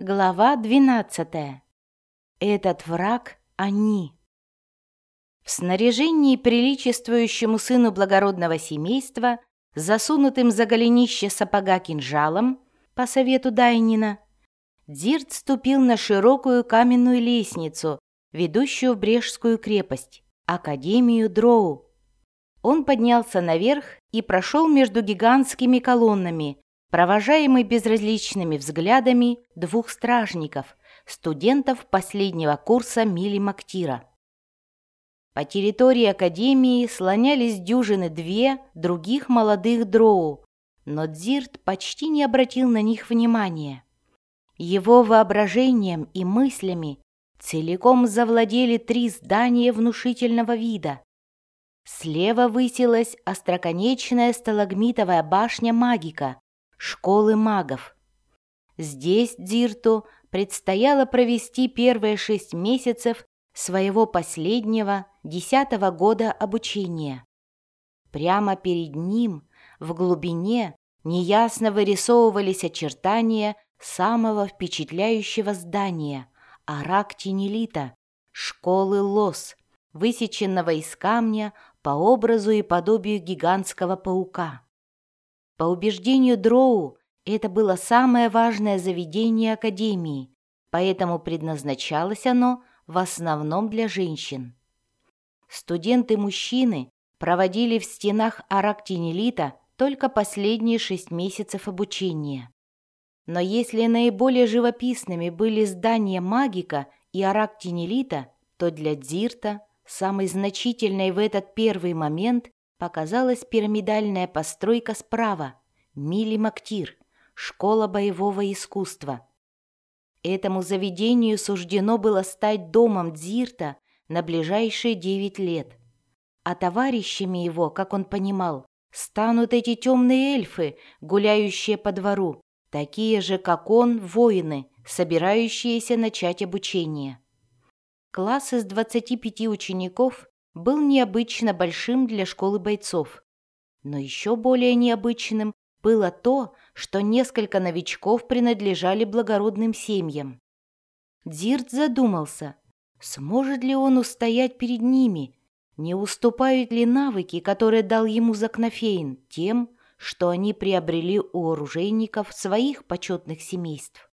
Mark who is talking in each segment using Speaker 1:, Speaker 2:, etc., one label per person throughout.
Speaker 1: Глава 12. Этот враг — они. В снаряжении, приличествующему сыну благородного семейства, засунутым за голенище сапога кинжалом, по совету Дайнина, Дзирт ступил на широкую каменную лестницу, ведущую в Брежскую крепость, Академию Дроу. Он поднялся наверх и прошел между гигантскими колоннами, провожаемый безразличными взглядами двух стражников, студентов последнего курса Мили Мактира. По территории Академии слонялись дюжины-две других молодых дроу, но Дзирт почти не обратил на них внимания. Его воображением и мыслями целиком завладели три здания внушительного вида. Слева высилась остроконечная сталагмитовая башня магика, школы магов. Здесь Дзирту предстояло провести первые 6 месяцев своего последнего 10-го года обучения. Прямо перед ним, в глубине, неясно вырисовывались очертания самого впечатляющего здания — Арак-Тенелита, школы Лос, высеченного из камня по образу и подобию гигантского паука. По убеждению Дроу, это было самое важное заведение Академии, поэтому предназначалось оно в основном для женщин. Студенты-мужчины проводили в стенах Арак-Тенелита только последние 6 месяцев обучения. Но если наиболее живописными были здания магика и Арак-Тенелита, то для Дзирта самой значительной в этот первый момент показалась пирамидальная постройка справа — Мили Мактир, школа боевого искусства. Этому заведению суждено было стать домом Дзирта на ближайшие 9 лет. А товарищами его, как он понимал, станут эти темные эльфы, гуляющие по двору, такие же, как он, воины, собирающиеся начать обучение. Класс из 25 учеников был необычно большим для школы бойцов. Но еще более необычным было то, что несколько новичков принадлежали благородным семьям. Дзирт задумался, сможет ли он устоять перед ними, не уступают ли навыки, которые дал ему Закнофейн, тем, что они приобрели у оружейников своих почетных семейств.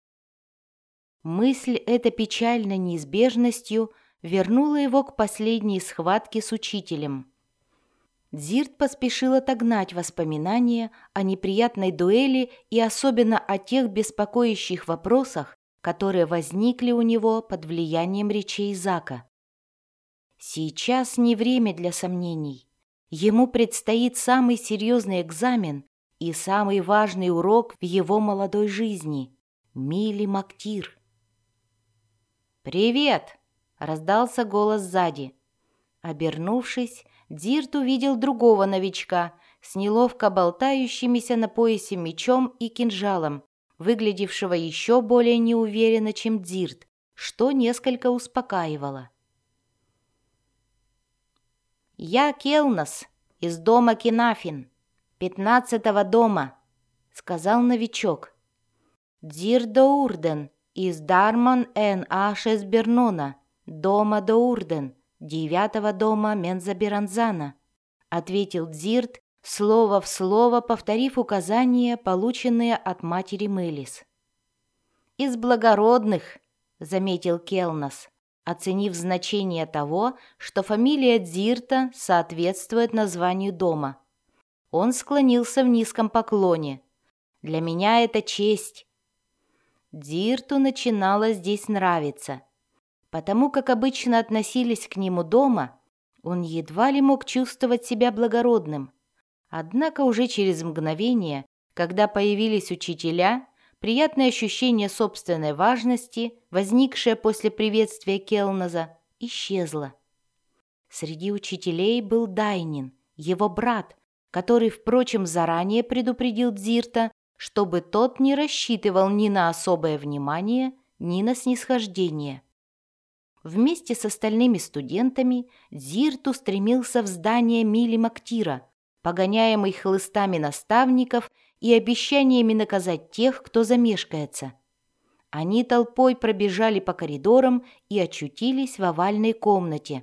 Speaker 1: Мысль эта печальной неизбежностью вернула его к последней схватке с учителем. Дзирт поспешил отогнать воспоминания о неприятной дуэли и особенно о тех беспокоящих вопросах, которые возникли у него под влиянием речей Зака. Сейчас не время для сомнений. Ему предстоит самый серьезный экзамен и самый важный урок в его молодой жизни — Мили Мактир. «Привет!» — раздался голос сзади. Обернувшись, Дзирт увидел другого новичка с неловко болтающимися на поясе мечом и кинжалом, выглядевшего еще более неуверенно, чем Дзирт, что несколько успокаивало. «Я Келнас, из дома Кинафин, 15-го дома», — сказал новичок. «Дзирт Доурден, из Дарман эн Ашес Бернона, дома Доурден, 9-го дома Мензаберанзана», — ответил Дзирт, слово в слово повторив указания, полученные от матери Мелис. «Из благородных», — заметил Келнас, оценив значение того, что фамилия Дзирта соответствует названию дома. Он склонился в низком поклоне. «Для меня это честь». Дзирту начинало здесь нравиться. Потому как обычно относились к нему дома, он едва ли мог чувствовать себя благородным. Однако уже через мгновение, когда появились учителя, приятное ощущение собственной важности, возникшее после приветствия Келназа, исчезло. Среди учителей был Дайнин, его брат, который, впрочем, заранее предупредил Дзирта, чтобы тот не рассчитывал ни на особое внимание, ни на снисхождение. Вместе с остальными студентами Дзирт устремился в здание Мили Мактира, погоняемый хлыстами наставников и обещаниями наказать тех, кто замешкается. Они толпой пробежали по коридорам и очутились в овальной комнате.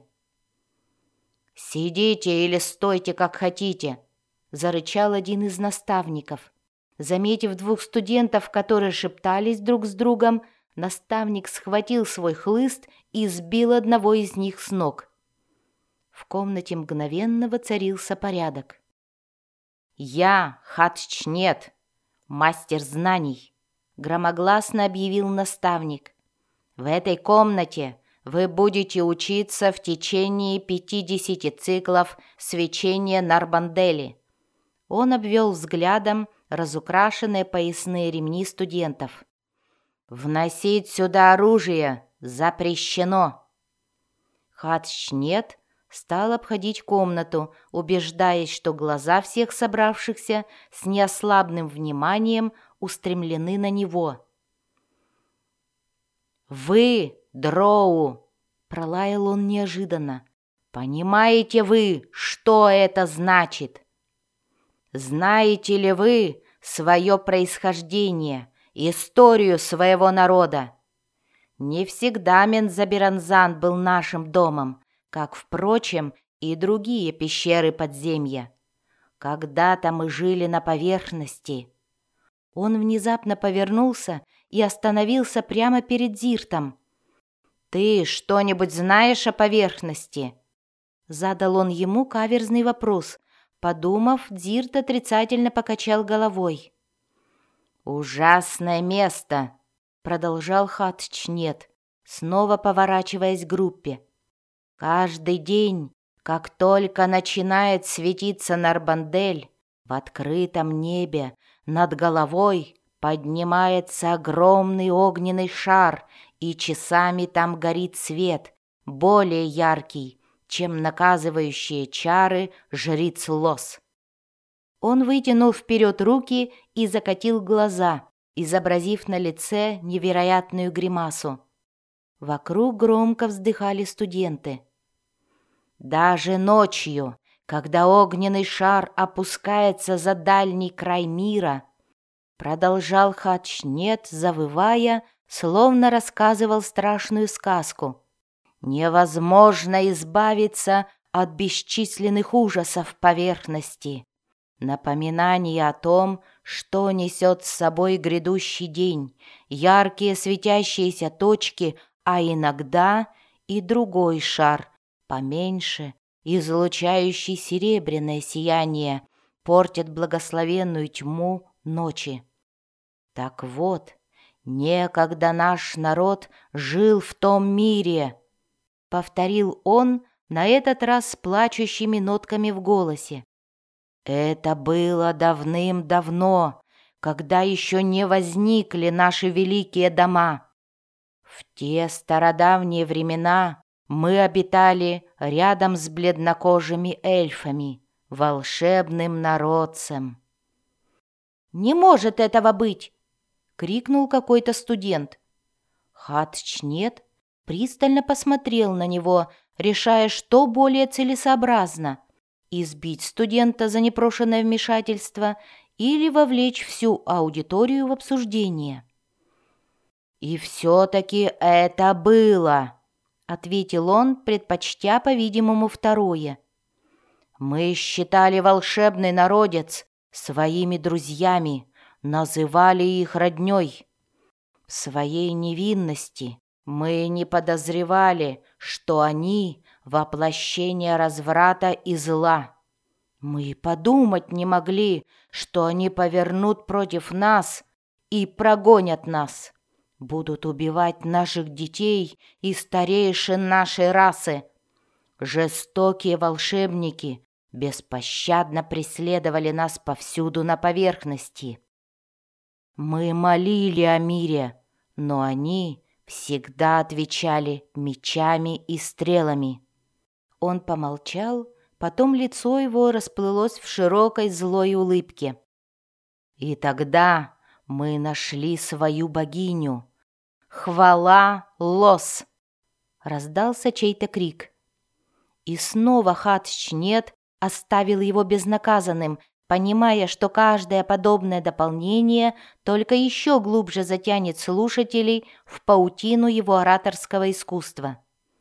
Speaker 1: «Сидите или стойте, как хотите», — зарычал один из наставников. Заметив двух студентов, которые шептались друг с другом, наставник схватил свой хлыст и сбил одного из них с ног. В комнате мгновенно воцарился порядок. «Я Хатчнет, мастер знаний», — громогласно объявил наставник. «В этой комнате вы будете учиться в течение 50 циклов свечения Нарбандели». Он обвел взглядом разукрашенные поясные ремни студентов. «Вносить сюда оружие запрещено». Хатчнет стал обходить комнату, убеждаясь, что глаза всех собравшихся с неослабным вниманием устремлены на него. «Вы, дроу!» — пролаял он неожиданно. «Понимаете вы, что это значит? Знаете ли вы свое происхождение, историю своего народа? Не всегда Мензабиранзан был нашим домом, как, впрочем, и другие пещеры подземья. Когда-то мы жили на поверхности». Он внезапно повернулся и остановился прямо перед Дзиртом. «Ты что-нибудь знаешь о поверхности?» Задал он ему каверзный вопрос. Подумав, Дзирт отрицательно покачал головой. «Ужасное место», — продолжал Хатчнет, снова поворачиваясь к группе. «Каждый день, как только начинает светиться Нарбандель, в открытом небе над головой поднимается огромный огненный шар, и часами там горит свет, более яркий, чем наказывающие чары жриц Лос». Он вытянул вперед руки и закатил глаза, изобразив на лице невероятную гримасу. Вокруг громко вздыхали студенты. «Даже ночью, когда огненный шар опускается за дальний край мира», продолжал Хатчнет, завывая, словно рассказывал страшную сказку, «невозможно избавиться от бесчисленных ужасов поверхности. Напоминание о том, что несет с собой грядущий день, яркие светящиеся точки, а иногда и другой шар, поменьше, излучающий серебряное сияние, портят благословенную тьму ночи. Так вот, некогда наш народ жил в том мире», — повторил он, на этот раз с плачущими нотками в голосе. «Это было давным-давно, когда еще не возникли наши великие дома. В те стародавние времена мы обитали рядом с бледнокожими эльфами, волшебным народцем». «Не может этого быть!» — крикнул какой-то студент. Хатчнет пристально посмотрел на него, решая, что более целесообразно — избить студента за непрошенное вмешательство или вовлечь всю аудиторию в обсуждение. «И все-таки это было», — ответил он, предпочтя, по-видимому, второе. «Мы считали волшебный народец своими друзьями, называли их роднёй. В своей невинности мы не подозревали, что они — воплощение разврата и зла. Мы подумать не могли, что они повернут против нас и прогонят нас, будут убивать наших детей и старейшин нашей расы. Жестокие волшебники беспощадно преследовали нас повсюду на поверхности. Мы молили о мире, но они всегда отвечали мечами и стрелами». Он помолчал, потом лицо его расплылось в широкой злой улыбке. «И тогда мы нашли свою богиню. Хвала Лос!» Раздался чей-то крик. И снова Хатчнет оставил его безнаказанным, понимая, что каждое подобное дополнение только еще глубже затянет слушателей в паутину его ораторского искусства.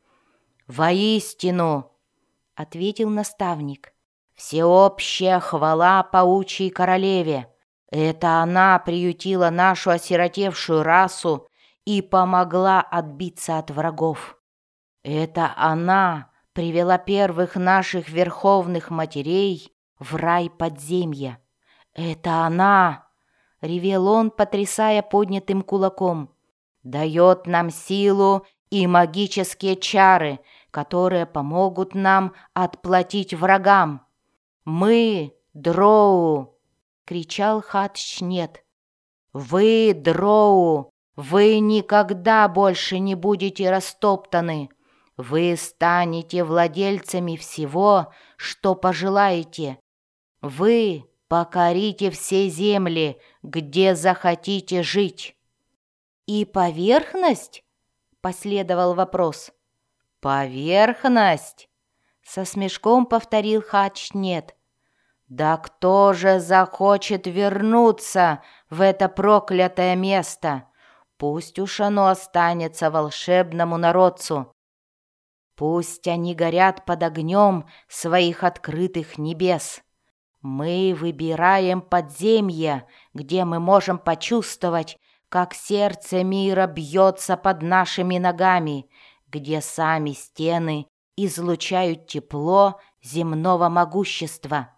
Speaker 1: «Воистину», — ответил наставник, — «всеобщая хвала паучьей королеве. Это она приютила нашу осиротевшую расу и помогла отбиться от врагов. Это она привела первых наших верховных матерей в рай подземья. Это она, — ревел он, потрясая поднятым кулаком, — дает нам силу и магические чары, которые помогут нам отплатить врагам. Мы, дроу, — кричал Хатшнет, — вы, дроу, вы никогда больше не будете растоптаны. Вы станете владельцами всего, что пожелаете. Вы покорите все земли, где захотите жить». «И поверхность?» — последовал вопрос. «Поверхность?» — со смешком повторил Хатшнет. «Да кто же захочет вернуться в это проклятое место? Пусть уж оно останется волшебному народцу. Пусть они горят под огнем своих открытых небес. Мы выбираем подземье, где мы можем почувствовать, как сердце мира бьется под нашими ногами, где сами стены излучают тепло земного могущества».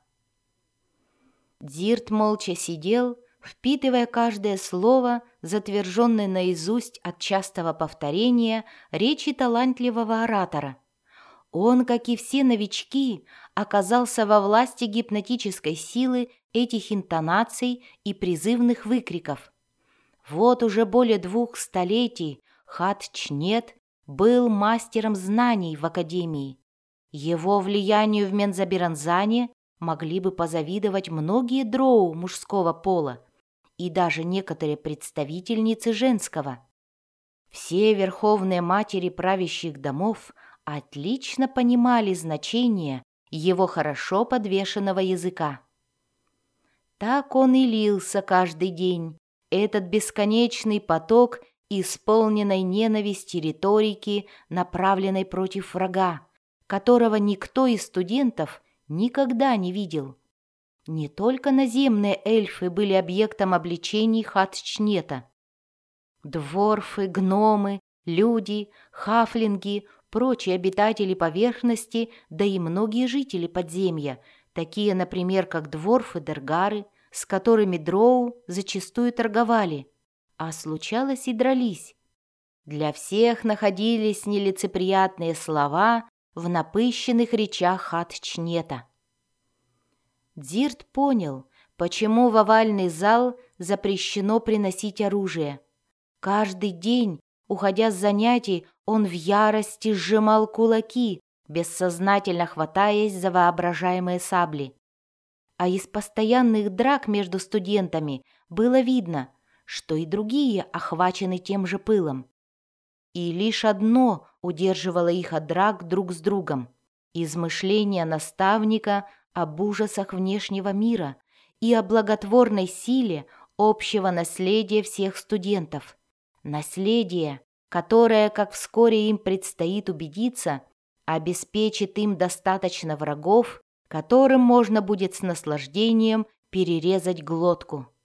Speaker 1: Дзирт молча сидел, впитывая каждое слово, затверженное наизусть от частого повторения речи талантливого оратора. Он, как и все новички, оказался во власти гипнотической силы этих интонаций и призывных выкриков. Вот уже более 2 столетий Хатшнет был мастером знаний в академии. Его влиянию в Мензабиранзане могли бы позавидовать многие дроу мужского пола и даже некоторые представительницы женского. Все верховные матери правящих домов отлично понимали значение его хорошо подвешенного языка. Так он и лился каждый день, этот бесконечный поток исполненной ненависти риторики, направленной против врага, которого никто из студентов никогда не видел. Не только наземные эльфы были объектом обличений Хатшнета. Дворфы, гномы, люди, хафлинги, прочие обитатели поверхности, да и многие жители подземья, такие, например, как дворфы-дергары, с которыми дроу зачастую торговали, а случалось и дрались. Для всех находились нелицеприятные слова в напыщенных речах Хатшнета. Дзирт понял, почему в овальный зал запрещено приносить оружие. Каждый день, уходя с занятий, он в ярости сжимал кулаки, бессознательно хватаясь за воображаемые сабли. А из постоянных драк между студентами было видно, что и другие охвачены тем же пылом. И лишь одно удерживало их от драк друг с другом – измышления наставника об ужасах внешнего мира и о благотворной силе общего наследия всех студентов. Наследие, которое, как вскоре им предстоит убедиться, обеспечит им достаточно врагов, которым можно будет с наслаждением перерезать глотку.